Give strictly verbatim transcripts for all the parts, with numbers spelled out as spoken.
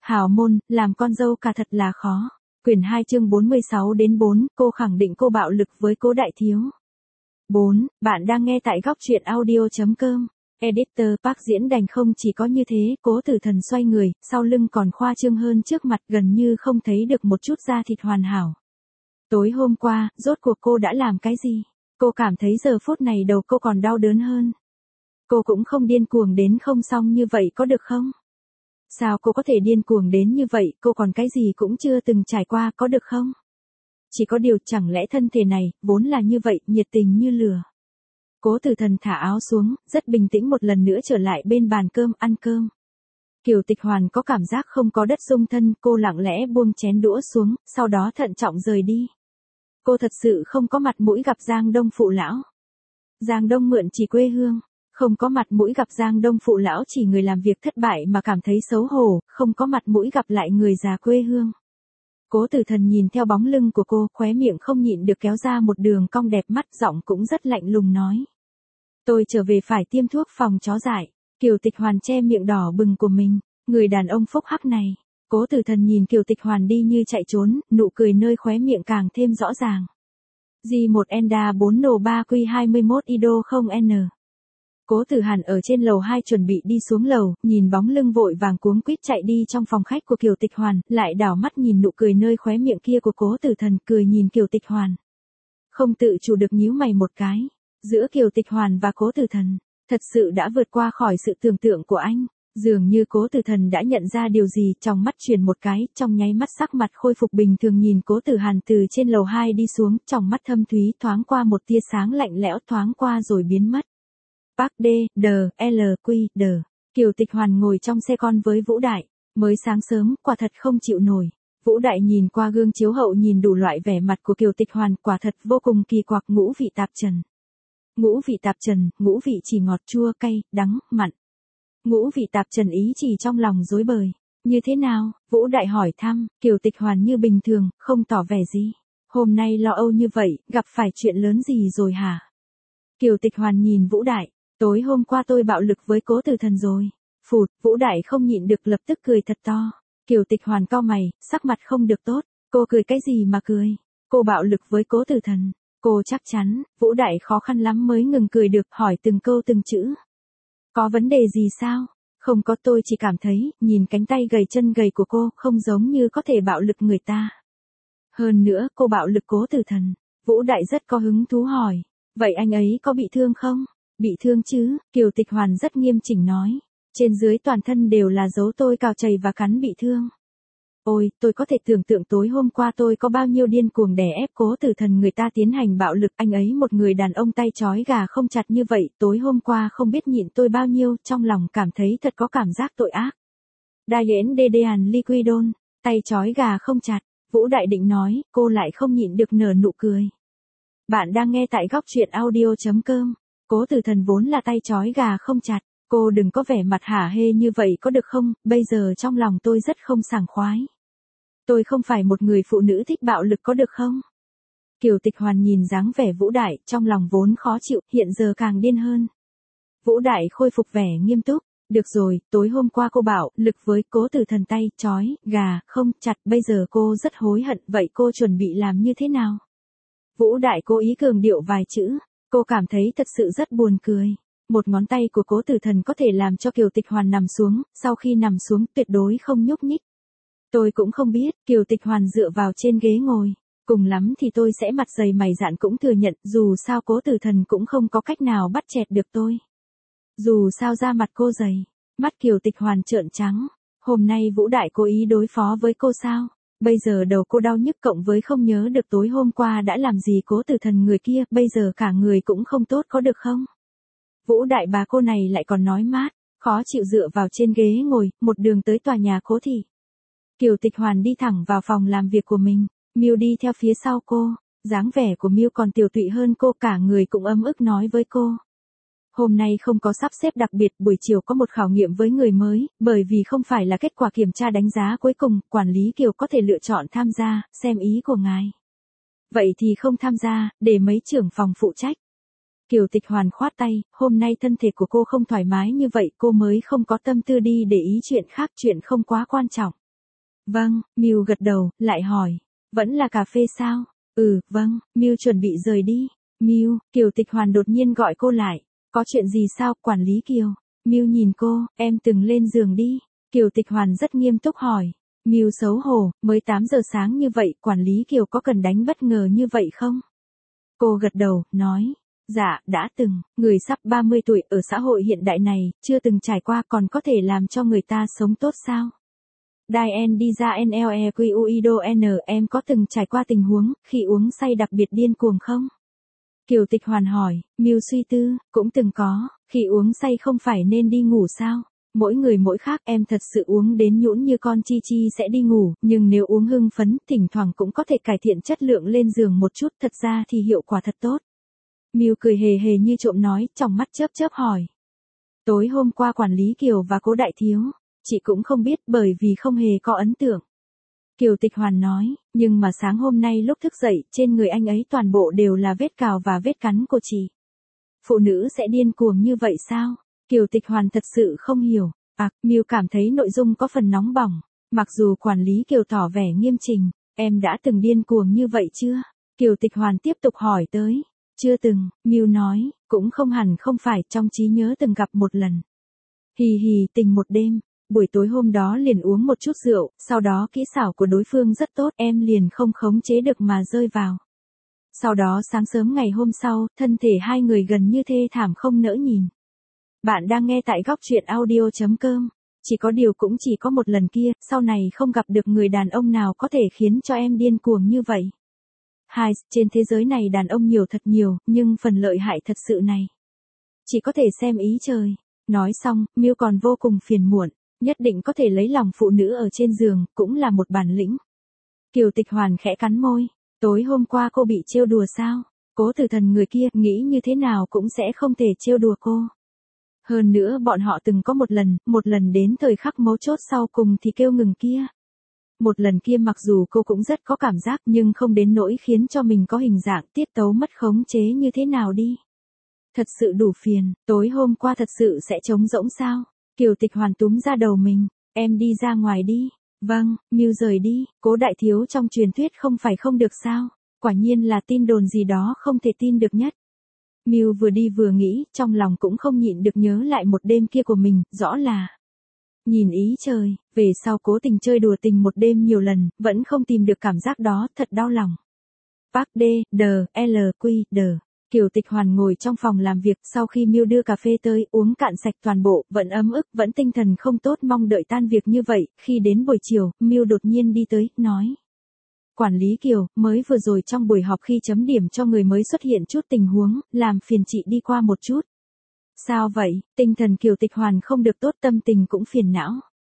Hào môn, làm con dâu cả thật là khó. Quyển hai chương bốn mươi sáu đến bốn, cô khẳng định cô bạo lực với Cố Đại Thiếu. bốn. Bạn đang nghe tại góc truyện audio.com. Editor Park diễn đành không chỉ có như thế, Cố Tử Thần xoay người, sau lưng còn khoa trương hơn trước mặt, gần như không thấy được một chút da thịt hoàn hảo. Tối hôm qua, rốt cuộc cô đã làm cái gì? Cô cảm thấy giờ phút này đầu cô còn đau đớn hơn. Cô cũng không điên cuồng đến không xong như vậy có được không? Sao cô có thể điên cuồng đến như vậy, cô còn cái gì cũng chưa từng trải qua có được không? Chỉ có điều chẳng lẽ thân thể này, vốn là như vậy, nhiệt tình như lửa. Cố Tử Thần thả áo xuống, rất bình tĩnh một lần nữa trở lại bên bàn cơm ăn cơm. Kiều Tịch Hoàn có cảm giác không có đất dung thân, cô lặng lẽ buông chén đũa xuống, sau đó thận trọng rời đi. Cô thật sự không có mặt mũi gặp Giang Đông phụ lão. Giang Đông mượn chỉ quê hương, không có mặt mũi gặp Giang Đông phụ lão chỉ người làm việc thất bại mà cảm thấy xấu hổ, không có mặt mũi gặp lại người già quê hương. Cố Tử Thần nhìn theo bóng lưng của cô, khóe miệng không nhịn được kéo ra một đường cong đẹp mắt, giọng cũng rất lạnh lùng nói. Tôi trở về phải tiêm thuốc phòng chó dại. Kiều Tịch Hoàn che miệng đỏ bừng của mình, người đàn ông phúc hắc này. Cố Tử Thần nhìn Kiều Tịch Hoàn đi như chạy trốn, nụ cười nơi khóe miệng càng thêm rõ ràng. G một Enda bốn N ba Q hai mươi mốt Ido không N. Cố Tử Hàn ở trên lầu hai chuẩn bị đi xuống lầu, nhìn bóng lưng vội vàng cuống quýt chạy đi trong phòng khách của Kiều Tịch Hoàn, lại đảo mắt nhìn nụ cười nơi khóe miệng kia của Cố Tử Thần, cười nhìn Kiều Tịch Hoàn. Không tự chủ được nhíu mày một cái. Giữa Kiều Tịch Hoàn và Cố Tử Thần, thật sự đã vượt qua khỏi sự tưởng tượng của anh. Dường như Cố Tử Thần đã nhận ra điều gì, trong mắt chuyển một cái, trong nháy mắt sắc mặt khôi phục bình thường nhìn Cố Tử Hàn từ trên lầu hai đi xuống, trong mắt thâm thúy thoáng qua một tia sáng lạnh lẽo, thoáng qua rồi biến mất. Park D, D, L, Q, D. Kiều Tịch Hoàn ngồi trong xe con với Vũ Đại, mới sáng sớm, quả thật không chịu nổi. Vũ Đại nhìn qua gương chiếu hậu nhìn đủ loại vẻ mặt của Kiều Tịch Hoàn, quả thật vô cùng kỳ quặc, ngũ vị tạp trần. Ngũ vị tạp trần, ngũ vị chỉ ngọt chua cay, đắng, mặn. Ngũ vị tạp trần ý chỉ trong lòng rối bời. Như thế nào? Vũ Đại hỏi thăm, Kiều Tịch Hoàn như bình thường, không tỏ vẻ gì. Hôm nay lo âu như vậy, gặp phải chuyện lớn gì rồi hả? Kiều Tịch Hoàn nhìn Vũ Đại, tối hôm qua tôi bạo lực với Cố Tử Thần rồi. Phụt, Vũ Đại không nhịn được lập tức cười thật to. Kiều Tịch Hoàn cau mày, sắc mặt không được tốt. Cô cười cái gì mà cười? Cô bạo lực với Cố Tử Thần. Cô chắc chắn, Vũ Đại khó khăn lắm mới ngừng cười được, hỏi từng câu từng chữ. Có vấn đề gì sao? Không có, tôi chỉ cảm thấy, nhìn cánh tay gầy chân gầy của cô, không giống như có thể bạo lực người ta. Hơn nữa, cô bạo lực Cố Tử Thần. Vũ Đại rất có hứng thú hỏi. Vậy anh ấy có bị thương không? Bị thương chứ, Kiều Tịch Hoàn rất nghiêm chỉnh nói. Trên dưới toàn thân đều là dấu tôi cào chày và cắn bị thương. Ôi, tôi có thể tưởng tượng tối hôm qua tôi có bao nhiêu điên cuồng đè ép Cố Tử Thần người ta tiến hành bạo lực, anh ấy một người đàn ông tay trói gà không chặt như vậy, tối hôm qua không biết nhịn tôi bao nhiêu, trong lòng cảm thấy thật có cảm giác tội ác. Diane Dedean Liquidon, tay trói gà không chặt, Vũ Đại định nói, cô lại không nhịn được nở nụ cười. Bạn đang nghe tại góc truyện audio.com, Cố Tử Thần vốn là tay trói gà không chặt. Cô đừng có vẻ mặt hả hê như vậy có được không, bây giờ trong lòng tôi rất không sảng khoái. Tôi không phải một người phụ nữ thích bạo lực có được không? Kiều Tịch Hoàn nhìn dáng vẻ Vũ Đại, trong lòng vốn khó chịu, hiện giờ càng điên hơn. Vũ Đại khôi phục vẻ nghiêm túc, được rồi, tối hôm qua cô bạo lực với Cố Tử Thần tay trói gà không chặt, bây giờ cô rất hối hận, vậy cô chuẩn bị làm như thế nào? Vũ Đại cố ý cường điệu vài chữ, cô cảm thấy thật sự rất buồn cười. Một ngón tay của Cố Tử Thần có thể làm cho Kiều Tịch Hoàn nằm xuống, sau khi nằm xuống tuyệt đối không nhúc nhích. Tôi cũng không biết, Kiều Tịch Hoàn dựa vào trên ghế ngồi. Cùng lắm thì tôi sẽ mặt dày mày dạn cũng thừa nhận, dù sao Cố Tử Thần cũng không có cách nào bắt chẹt được tôi. Dù sao da mặt cô dày, mắt Kiều Tịch Hoàn trợn trắng. Hôm nay Vũ Đại cố ý đối phó với cô sao? Bây giờ đầu cô đau nhức cộng với không nhớ được tối hôm qua đã làm gì Cố Tử Thần người kia, bây giờ cả người cũng không tốt có được không? Vũ Đại bà cô này lại còn nói mát, khó chịu dựa vào trên ghế ngồi, một đường tới tòa nhà Cố thị. Kiều Tịch Hoàn đi thẳng vào phòng làm việc của mình, Miu đi theo phía sau cô, dáng vẻ của Miu còn tiểu tụy hơn cô, cả người cũng ấm ức nói với cô. Hôm nay không có sắp xếp đặc biệt, buổi chiều có một khảo nghiệm với người mới, bởi vì không phải là kết quả kiểm tra đánh giá cuối cùng, quản lý Kiều có thể lựa chọn tham gia, xem ý của ngài. Vậy thì không tham gia, để mấy trưởng phòng phụ trách. Kiều Tịch Hoàn khoát tay, hôm nay thân thể của cô không thoải mái như vậy, cô mới không có tâm tư đi để ý chuyện khác, chuyện không quá quan trọng. Vâng, Miu gật đầu, lại hỏi. Vẫn là cà phê sao? Ừ, vâng, Miu chuẩn bị rời đi. Miu, Kiều Tịch Hoàn đột nhiên gọi cô lại. Có chuyện gì sao, quản lý Kiều? Miu nhìn cô, em từng lên giường đi. Kiều Tịch Hoàn rất nghiêm túc hỏi. Miu xấu hổ, mới tám giờ sáng như vậy, quản lý Kiều có cần đánh bất ngờ như vậy không? Cô gật đầu, nói. Dạ, đã từng, người sắp ba mươi tuổi ở xã hội hiện đại này, chưa từng trải qua còn có thể làm cho người ta sống tốt sao? Diane đi ra en lờ e quy u i đê o en, em có từng trải qua tình huống, khi uống say đặc biệt điên cuồng không? Kiều Tịch Hoàn hỏi, Miu suy tư, cũng từng có, khi uống say không phải nên đi ngủ sao? Mỗi người mỗi khác, em thật sự uống đến nhũn như con chi chi sẽ đi ngủ, nhưng nếu uống hưng phấn, thỉnh thoảng cũng có thể cải thiện chất lượng lên giường một chút, thật ra thì hiệu quả thật tốt. Miu cười hề hề như trộm nói, trong mắt chớp chớp hỏi. Tối hôm qua quản lý Kiều và Cố Đại Thiếu, chị cũng không biết bởi vì không hề có ấn tượng. Kiều Tịch Hoàn nói, nhưng mà sáng hôm nay lúc thức dậy, trên người anh ấy toàn bộ đều là vết cào và vết cắn của chị. Phụ nữ sẽ điên cuồng như vậy sao? Kiều Tịch Hoàn thật sự không hiểu. À, Miu cảm thấy nội dung có phần nóng bỏng. Mặc dù quản lý Kiều tỏ vẻ nghiêm chỉnh, em đã từng điên cuồng như vậy chưa? Kiều Tịch Hoàn tiếp tục hỏi tới. Chưa từng, Miu nói, cũng không hẳn không phải, trong trí nhớ từng gặp một lần. Hì hì, tình một đêm. Buổi tối hôm đó liền uống một chút rượu, sau đó kỹ xảo của đối phương rất tốt, em liền không khống chế được mà rơi vào. Sau đó sáng sớm ngày hôm sau, thân thể hai người gần như thê thảm không nỡ nhìn. Bạn đang nghe tại góc truyện audio chấm com. Chỉ có điều cũng chỉ có một lần kia, sau này không gặp được người đàn ông nào có thể khiến cho em điên cuồng như vậy. Hai, trên thế giới này đàn ông nhiều thật nhiều, nhưng phần lợi hại thật sự này. Chỉ có thể xem ý trời. Nói xong, Miu còn vô cùng phiền muộn. Nhất định có thể lấy lòng phụ nữ ở trên giường, cũng là một bản lĩnh. Kiều Tịch Hoàn khẽ cắn môi. Tối hôm qua cô bị trêu đùa sao? Cố Tử Thần người kia nghĩ như thế nào cũng sẽ không thể trêu đùa cô. Hơn nữa bọn họ từng có một lần, một lần đến thời khắc mấu chốt sau cùng thì kêu ngừng kia. Một lần kia mặc dù cô cũng rất có cảm giác nhưng không đến nỗi khiến cho mình có hình dạng tiết tấu mất khống chế như thế nào đi. Thật sự đủ phiền, tối hôm qua thật sự sẽ trống rỗng sao? Kiều Tịch Hoàn túm ra đầu mình, em đi ra ngoài đi. Vâng, Miu rời đi, Cố Đại Thiếu trong truyền thuyết không phải không được sao? Quả nhiên là tin đồn gì đó không thể tin được nhất. Miu vừa đi vừa nghĩ, trong lòng cũng không nhịn được nhớ lại một đêm kia của mình, rõ là nhìn ý trời, về sau cố tình chơi đùa tình một đêm nhiều lần, vẫn không tìm được cảm giác đó, thật đau lòng. Park D, D, L, Q, D. Kiều Tịch Hoàn ngồi trong phòng làm việc, sau khi Miu đưa cà phê tới, uống cạn sạch toàn bộ, vẫn ấm ức, vẫn tinh thần không tốt mong đợi tan việc như vậy, khi đến buổi chiều, Miu đột nhiên đi tới, nói. Quản lý Kiều, mới vừa rồi trong buổi họp khi chấm điểm cho người mới xuất hiện chút tình huống, làm phiền chị đi qua một chút. Sao vậy, tinh thần Kiều Tịch Hoàn không được tốt, tâm tình cũng phiền não.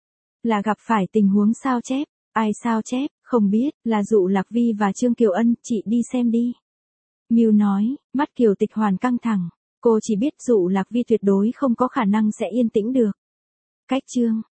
Là gặp phải tình huống sao chép, ai sao chép, không biết, là Dụ Lạc Vi và Trương Kiều Ân, chị đi xem đi. Miu nói, mắt Kiều Tịch Hoàn căng thẳng, cô chỉ biết Dụ Lạc Vi tuyệt đối không có khả năng sẽ yên tĩnh được. Cách chương